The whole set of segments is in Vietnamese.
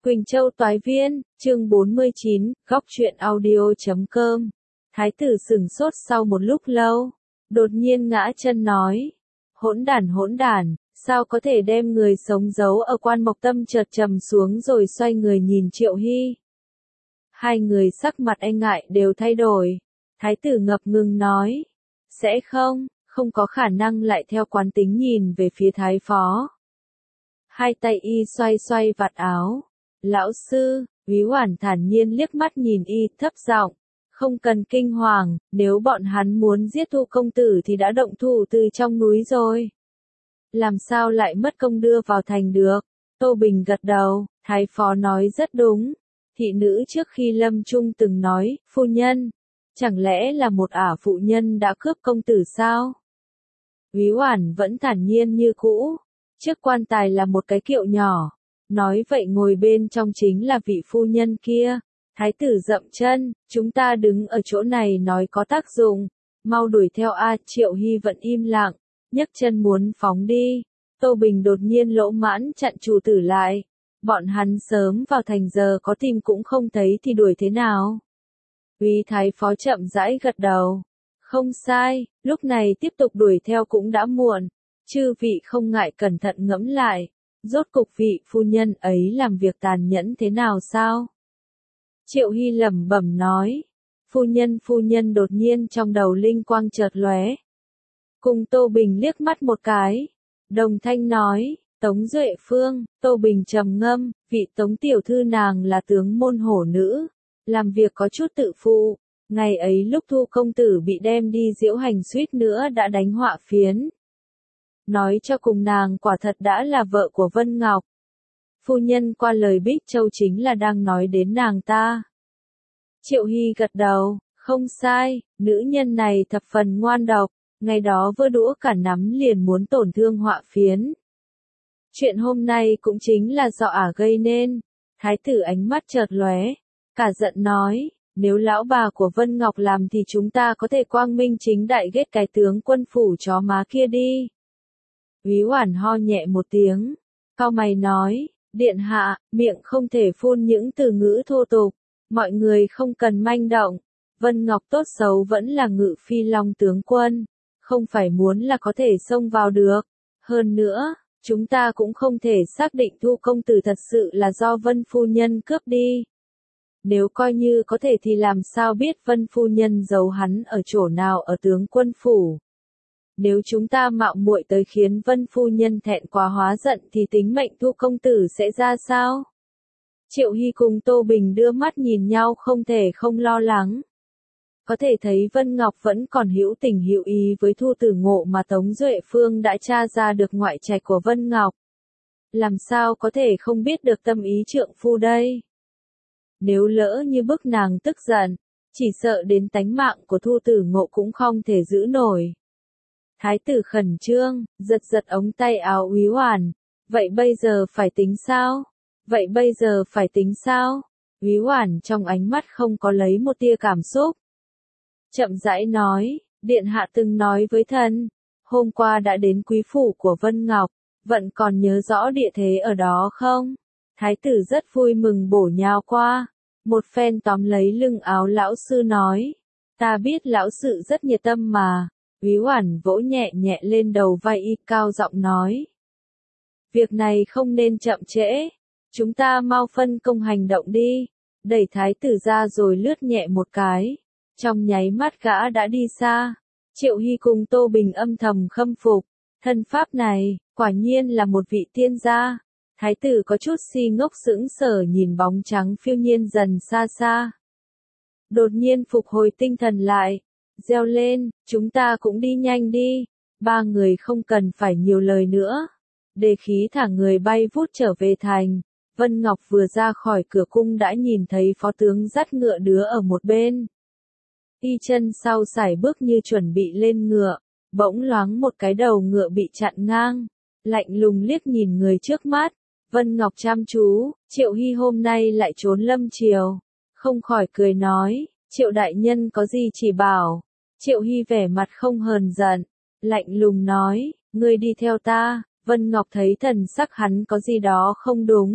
Quỳnh Châu Toái Viên, chương 49, góc truyện audio.com. Thái tử sửng sốt sau một lúc lâu, đột nhiên ngã chân nói. Hỗn đản, sao có thể đem người sống giấu ở Quan Mộc Tâm, chợt trầm xuống rồi xoay người nhìn Triệu Hy. Hai người sắc mặt e ngại đều thay đổi. Thái tử ngập ngừng nói. Sẽ không có khả năng, lại theo quán tính nhìn về phía Thái phó. Hai tay y xoay vạt áo. Lão sư, Úy Oản thản nhiên liếc mắt nhìn y, thấp giọng, không cần kinh hoàng, nếu bọn hắn muốn giết Thu công tử thì đã động thủ từ trong núi rồi. Làm sao lại mất công đưa vào thành được? Tô Bình gật đầu, Thái phó nói rất đúng. Thị nữ trước khi lâm chung từng nói, phu nhân, chẳng lẽ là một ả phụ nhân đã cướp công tử sao? Úy Oản vẫn thản nhiên như cũ, trước quan tài là một cái kiệu nhỏ. Nói vậy ngồi bên trong chính là vị phu nhân kia. Thái tử dậm chân, chúng ta đứng ở chỗ này nói có tác dụng, mau đuổi theo a. Triệu Hy vẫn im lặng, nhấc chân muốn phóng đi. Tô Bình đột nhiên lỗ mãn chặn chủ tử lại. Bọn hắn sớm vào thành, giờ có tìm cũng không thấy thì đuổi thế nào? Úy Thái phó chậm rãi gật đầu. Không sai, lúc này tiếp tục đuổi theo cũng đã muộn. Chư vị không ngại cẩn thận ngẫm lại. Rốt cục vị phu nhân ấy làm việc tàn nhẫn thế nào sao? Triệu Hy lẩm bẩm nói. Phu nhân đột nhiên trong đầu linh quang chợt lóe. Cùng Tô Bình liếc mắt một cái. Đồng thanh nói, Tống Duệ Phương. Tô Bình trầm ngâm, vị Tống tiểu thư nàng là tướng môn hổ nữ. Làm việc có chút tự phụ. Ngày ấy lúc Thu công tử bị đem đi diễu hành suýt nữa đã đánh họa phiến. Nói cho cùng nàng quả thật đã là vợ của Vân Ngọc. Phu nhân qua lời Bích Châu chính là đang nói đến nàng ta. Triệu Hy gật đầu, không sai, nữ nhân này thập phần ngoan độc, ngày đó vơ đũa cả nắm liền muốn tổn thương họa phiến. Chuyện hôm nay cũng chính là do ả gây nên. Thái tử ánh mắt chợt lóe, cả giận nói, nếu lão bà của Vân Ngọc làm thì chúng ta có thể quang minh chính đại ghét cái tướng quân phủ chó má kia đi. Úy Oản ho nhẹ một tiếng, cau mày nói, điện hạ, miệng không thể phun những từ ngữ thô tục, mọi người không cần manh động. Vân Ngọc tốt xấu vẫn là Ngự Phi Long tướng quân, không phải muốn là có thể xông vào được. Hơn nữa, chúng ta cũng không thể xác định Thu công tử thật sự là do Vân phu nhân cướp đi. Nếu coi như có thể thì làm sao biết Vân phu nhân giấu hắn ở chỗ nào ở tướng quân phủ? Nếu chúng ta mạo muội tới khiến Vân phu nhân thẹn quá hóa giận thì tính mệnh Thu công tử sẽ ra sao? Triệu Hy cùng Tô Bình đưa mắt nhìn nhau, không thể không lo lắng. Có thể thấy Vân Ngọc vẫn còn hữu tình hữu ý với Thu Tử Ngộ mà Tống Duệ Phương đã tra ra được ngoại trạch của Vân Ngọc. Làm sao có thể không biết được tâm ý trượng phu đây? Nếu lỡ như bức nàng tức giận, chỉ sợ đến tánh mạng của Thu Tử Ngộ cũng không thể giữ nổi. Thái tử khẩn trương, giật ống tay áo Úy Oản. Vậy bây giờ phải tính sao? Úy Oản trong ánh mắt không có lấy một tia cảm xúc. Chậm rãi nói, điện hạ từng nói với thần, hôm qua đã đến quý phủ của Vân Ngọc, vẫn còn nhớ rõ địa thế ở đó không? Thái tử rất vui mừng bổ nhào qua, một phen tóm lấy lưng áo lão sư nói, ta biết lão sư rất nhiệt tâm mà. Úy Oản vỗ nhẹ lên đầu vai y, cao giọng nói. Việc này không nên chậm trễ, chúng ta mau phân công hành động đi. Đẩy thái tử ra rồi lướt nhẹ một cái. Trong nháy mắt gã đã đi xa. Triệu Hy cùng Tô Bình âm thầm khâm phục. Thân pháp này, quả nhiên là một vị tiên gia. Thái tử có chút si ngốc sững sờ nhìn bóng trắng phiêu nhiên dần xa. Đột nhiên phục hồi tinh thần lại. Reo lên, chúng ta cũng đi nhanh đi. Ba người không cần phải nhiều lời nữa. Đề khí thả người bay vút trở về thành. Vân Ngọc vừa ra khỏi cửa cung đã nhìn thấy phó tướng dắt ngựa đứa ở một bên. Y chân sau sải bước như chuẩn bị lên ngựa, bỗng loáng một cái đầu ngựa bị chặn ngang. Lạnh lùng liếc nhìn người trước mắt. Vân Ngọc chăm chú, Triệu Hy hôm nay lại trốn lâm triều. Không khỏi cười nói, Triệu đại nhân có gì chỉ bảo. Triệu Hy vẻ mặt không hờn giận, lạnh lùng nói, ngươi đi theo ta. Vân Ngọc thấy thần sắc hắn có gì đó không đúng,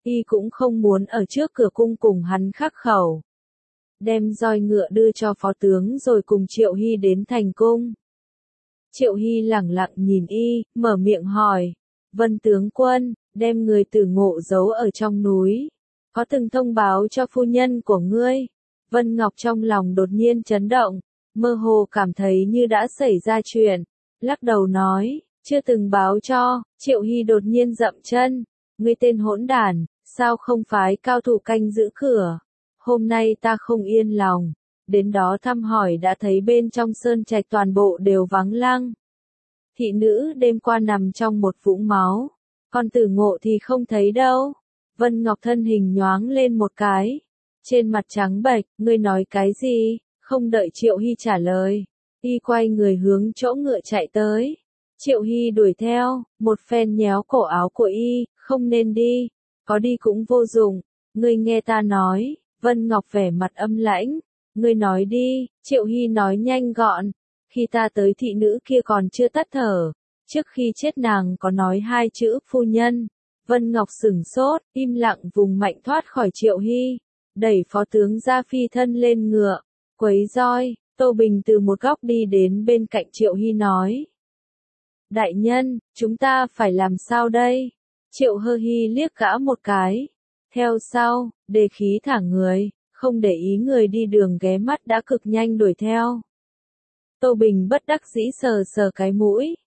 y cũng không muốn ở trước cửa cung cùng hắn khắc khẩu. Đem roi ngựa đưa cho phó tướng rồi cùng Triệu Hy đến thành cung. Triệu Hy lẳng lặng nhìn y, mở miệng hỏi, Vân tướng quân, đem người Tử Ngộ giấu ở trong núi, có từng thông báo cho phu nhân của ngươi? Vân Ngọc trong lòng đột nhiên chấn động, mơ hồ cảm thấy như đã xảy ra chuyện, lắc đầu nói, chưa từng báo cho. Triệu Hy đột nhiên dậm chân, ngươi tên hỗn đản, sao không phái cao thủ canh giữ cửa? Hôm nay ta không yên lòng, đến đó thăm hỏi đã thấy bên trong sơn trạch toàn bộ đều vắng lăng. Thị nữ đêm qua nằm trong một vũng máu, còn Tử Ngộ thì không thấy đâu. Vân Ngọc thân hình nhoáng lên một cái, trên mặt trắng bệch, ngươi nói cái gì? Không đợi Triệu Hy trả lời, y quay người hướng chỗ ngựa chạy tới. Triệu Hy đuổi theo, một phen nhéo cổ áo của y, không nên đi, có đi cũng vô dụng, ngươi nghe ta nói. Vân Ngọc vẻ mặt âm lãnh, ngươi nói đi. Triệu Hy nói nhanh gọn, khi ta tới thị nữ kia còn chưa tắt thở, trước khi chết nàng có nói 2 chữ phu nhân. Vân Ngọc sửng sốt, im lặng vùng mạnh thoát khỏi Triệu Hy, đẩy phó tướng ra phi thân lên ngựa, quấy roi. Tô Bình từ một góc đi đến bên cạnh Triệu Hy nói, đại nhân, chúng ta phải làm sao đây? Triệu Hơ Hy liếc gã một cái, theo sau, đề khí thả người, không để ý người đi đường ghé mắt đã cực nhanh đuổi theo. Tô Bình bất đắc dĩ sờ sờ cái mũi,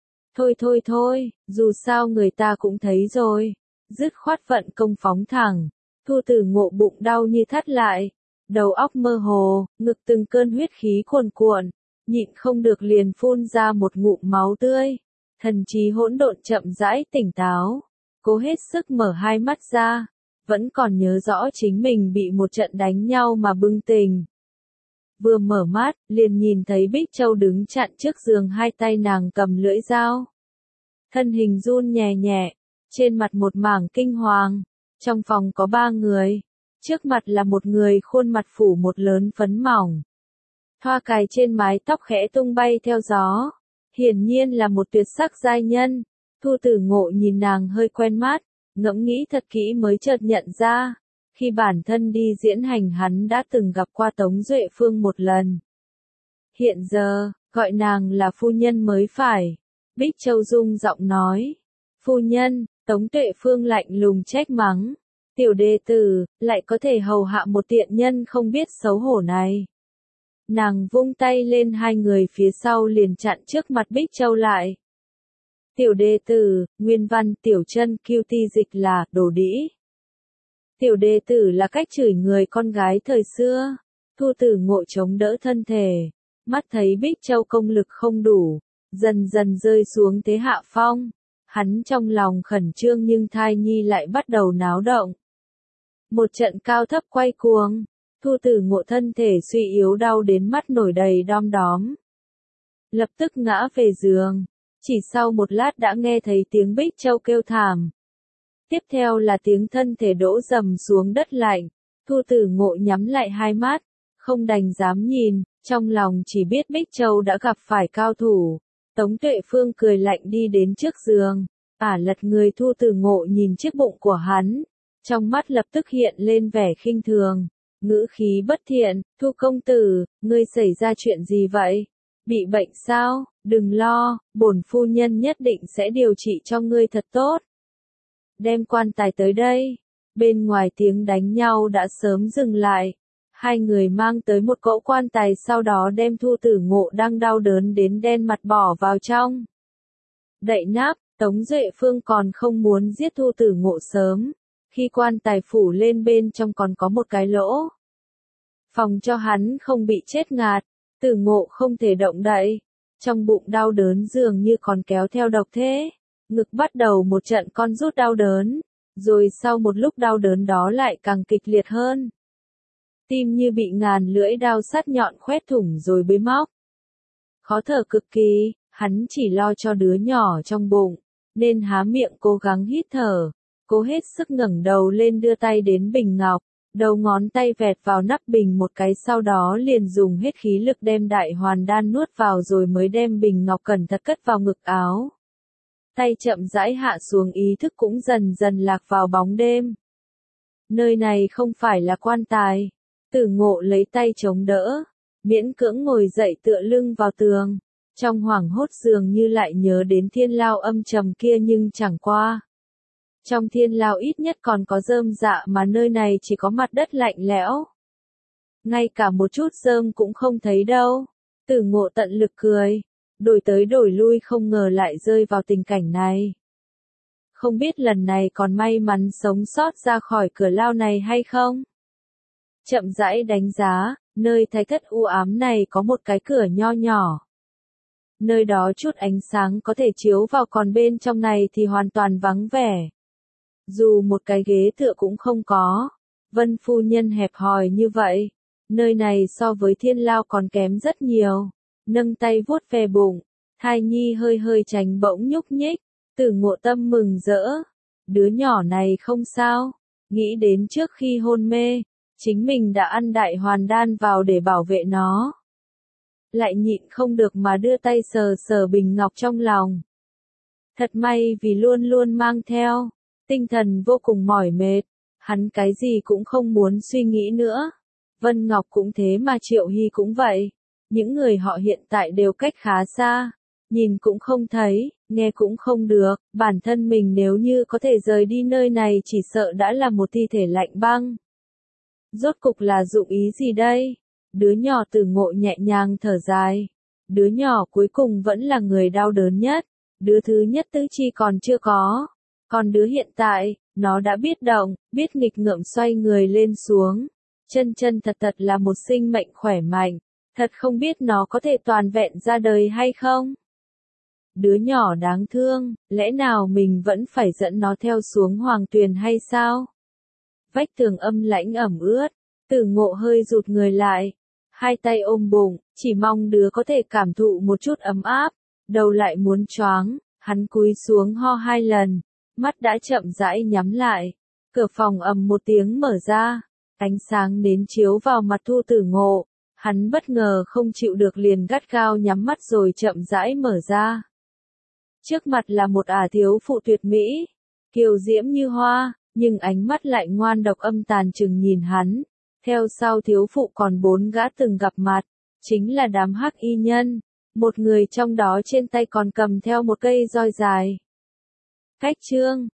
thôi, dù sao người ta cũng thấy rồi, dứt khoát vận công phóng thẳng. Thu Tử Ngộ bụng đau như thắt lại, đầu óc mơ hồ, ngực từng cơn huyết khí cuồn cuộn, nhịn không được liền phun ra một ngụm máu tươi. Thần trí hỗn độn chậm rãi tỉnh táo, cố hết sức mở hai mắt ra, vẫn còn nhớ rõ chính mình bị một trận đánh nhau mà bừng tỉnh. Vừa mở mắt, liền nhìn thấy Bích Châu đứng chặn trước giường, hai tay nàng cầm lưỡi dao. Thân hình run nhẹ nhẹ, trên mặt một mảng kinh hoàng. Trong phòng có 3 người, trước mặt là một người khuôn mặt phủ một lớn phấn mỏng. Thoa cài trên mái tóc khẽ tung bay theo gió, hiển nhiên là một tuyệt sắc giai nhân. Thu Tử Ngộ nhìn nàng hơi quen mắt, ngẫm nghĩ thật kỹ mới chợt nhận ra, khi bản thân đi diễn hành hắn đã từng gặp qua Tống Duệ Phương một lần. Hiện giờ, gọi nàng là phu nhân mới phải. Bích Châu rung giọng nói, phu nhân. Tống Tuệ Phương lạnh lùng trách mắng, tiểu đệ tử, lại có thể hầu hạ một tiện nhân không biết xấu hổ này. Nàng vung tay lên, 2 người phía sau liền chặn trước mặt Bích Châu lại. Tiểu đệ tử, nguyên văn tiểu chân kiêu ti dịch là đồ đĩ. Tiểu đệ tử là cách chửi người con gái thời xưa. Thu Tử Ngộ chống đỡ thân thể, mắt thấy Bích Châu công lực không đủ, dần dần rơi xuống thế hạ phong. Hắn trong lòng khẩn trương nhưng thai nhi lại bắt đầu náo động. Một trận cao thấp quay cuồng, Thu Tử Ngộ thân thể suy yếu đau đến mắt nổi đầy đom đóm. Lập tức ngã về giường, chỉ sau một lát đã nghe thấy tiếng Bích Châu kêu thảm. Tiếp theo là tiếng thân thể đổ rầm xuống đất lạnh. Thu Tử Ngộ nhắm lại hai mắt, không đành dám nhìn, trong lòng chỉ biết Bích Châu đã gặp phải cao thủ. Tống Tuệ Phương cười lạnh đi đến trước giường, lật người. Thu Tử Ngộ nhìn chiếc bụng của hắn, trong mắt lập tức hiện lên vẻ khinh thường, ngữ khí bất thiện, Thu công tử, ngươi xảy ra chuyện gì vậy? Bị bệnh sao? Đừng lo, bổn phu nhân nhất định sẽ điều trị cho ngươi thật tốt. Đem quan tài tới đây. Bên ngoài tiếng đánh nhau đã sớm dừng lại. 2 người mang tới một cỗ quan tài, sau đó đem Thu Tử Ngộ đang đau đớn đến đen mặt bỏ vào trong. Đậy nắp, Tống Duệ Phương còn không muốn giết Thu Tử Ngộ sớm. Khi quan tài phủ lên, bên trong còn có một cái lỗ. Phòng cho hắn không bị chết ngạt, Tử Ngộ không thể động đậy. Trong bụng đau đớn dường như còn kéo theo độc thế. Ngực bắt đầu một trận con rút đau đớn, rồi sau một lúc đau đớn đó lại càng kịch liệt hơn. Tim như bị ngàn lưỡi dao sắc nhọn khoét thủng rồi bới móc. Khó thở cực kỳ, hắn chỉ lo cho đứa nhỏ trong bụng, nên há miệng cố gắng hít thở, cố hết sức ngẩng đầu lên đưa tay đến bình ngọc, đầu ngón tay vẹt vào nắp bình một cái, sau đó liền dùng hết khí lực đem đại hoàn đan nuốt vào, rồi mới đem bình ngọc cẩn thận cất vào ngực áo. Tay chậm rãi hạ xuống, ý thức cũng dần dần lạc vào bóng đêm. Nơi này không phải là quan tài. Tử Ngộ lấy tay chống đỡ, miễn cưỡng ngồi dậy tựa lưng vào tường. Trong hoảng hốt dường như lại nhớ đến thiên lao âm trầm kia nhưng chẳng qua. Trong thiên lao ít nhất còn có rơm rạ mà nơi này chỉ có mặt đất lạnh lẽo. Ngay cả một chút rơm cũng không thấy đâu. Tử Ngộ tận lực cười, đổi tới đổi lui không ngờ lại rơi vào tình cảnh này. Không biết lần này còn may mắn sống sót ra khỏi cửa lao này hay không? Chậm rãi đánh giá, nơi thái thất u ám này có một cái cửa nho nhỏ. Nơi đó chút ánh sáng có thể chiếu vào còn bên trong này thì hoàn toàn vắng vẻ. Dù một cái ghế tựa cũng không có. Vân phu nhân hẹp hòi như vậy. Nơi này so với thiên lao còn kém rất nhiều. Nâng tay vuốt ve bụng. Thai nhi hơi hơi tránh bỗng nhúc nhích. Tử Ngộ tâm mừng rỡ. Đứa nhỏ này không sao. Nghĩ đến trước khi hôn mê, chính mình đã ăn đại hoàn đan vào để bảo vệ nó. Lại nhịn không được mà đưa tay sờ sờ bình ngọc trong lòng. Thật may vì luôn luôn mang theo. Tinh thần vô cùng mỏi mệt. Hắn cái gì cũng không muốn suy nghĩ nữa. Vân Ngọc cũng thế mà Triệu Hy cũng vậy. Những người họ hiện tại đều cách khá xa. Nhìn cũng không thấy, nghe cũng không được. Bản thân mình nếu như có thể rời đi nơi này chỉ sợ đã là một thi thể lạnh băng. Rốt cục là dụng ý gì đây? Đứa nhỏ Tử Ngộ nhẹ nhàng thở dài. Đứa nhỏ cuối cùng vẫn là người đau đớn nhất. Đứa thứ nhất tứ chi còn chưa có. Còn đứa hiện tại, nó đã biết động, biết nghịch ngợm xoay người lên xuống. Chân chân thật thật là một sinh mệnh khỏe mạnh. Thật không biết nó có thể toàn vẹn ra đời hay không? Đứa nhỏ đáng thương, lẽ nào mình vẫn phải dẫn nó theo xuống hoàng tuyền hay sao? Vách tường âm lãnh ẩm ướt, Tử Ngộ hơi rụt người lại. Hai tay ôm bụng, chỉ mong đứa có thể cảm thụ một chút ấm áp. Đầu lại muốn choáng, hắn cúi xuống ho 2 lần. Mắt đã chậm rãi nhắm lại. Cửa phòng ầm một tiếng mở ra. Ánh sáng nến chiếu vào mặt Thu Tử Ngộ. Hắn bất ngờ không chịu được liền gắt gao nhắm mắt rồi chậm rãi mở ra. Trước mặt là một thiếu phụ tuyệt mỹ. Kiều diễm như hoa, nhưng ánh mắt lại ngoan độc âm tàn chừng nhìn hắn. Theo sau thiếu phụ còn 4 gã từng gặp mặt. Chính là đám hắc y nhân. Một người trong đó trên tay còn cầm theo một cây roi dài. Cách chương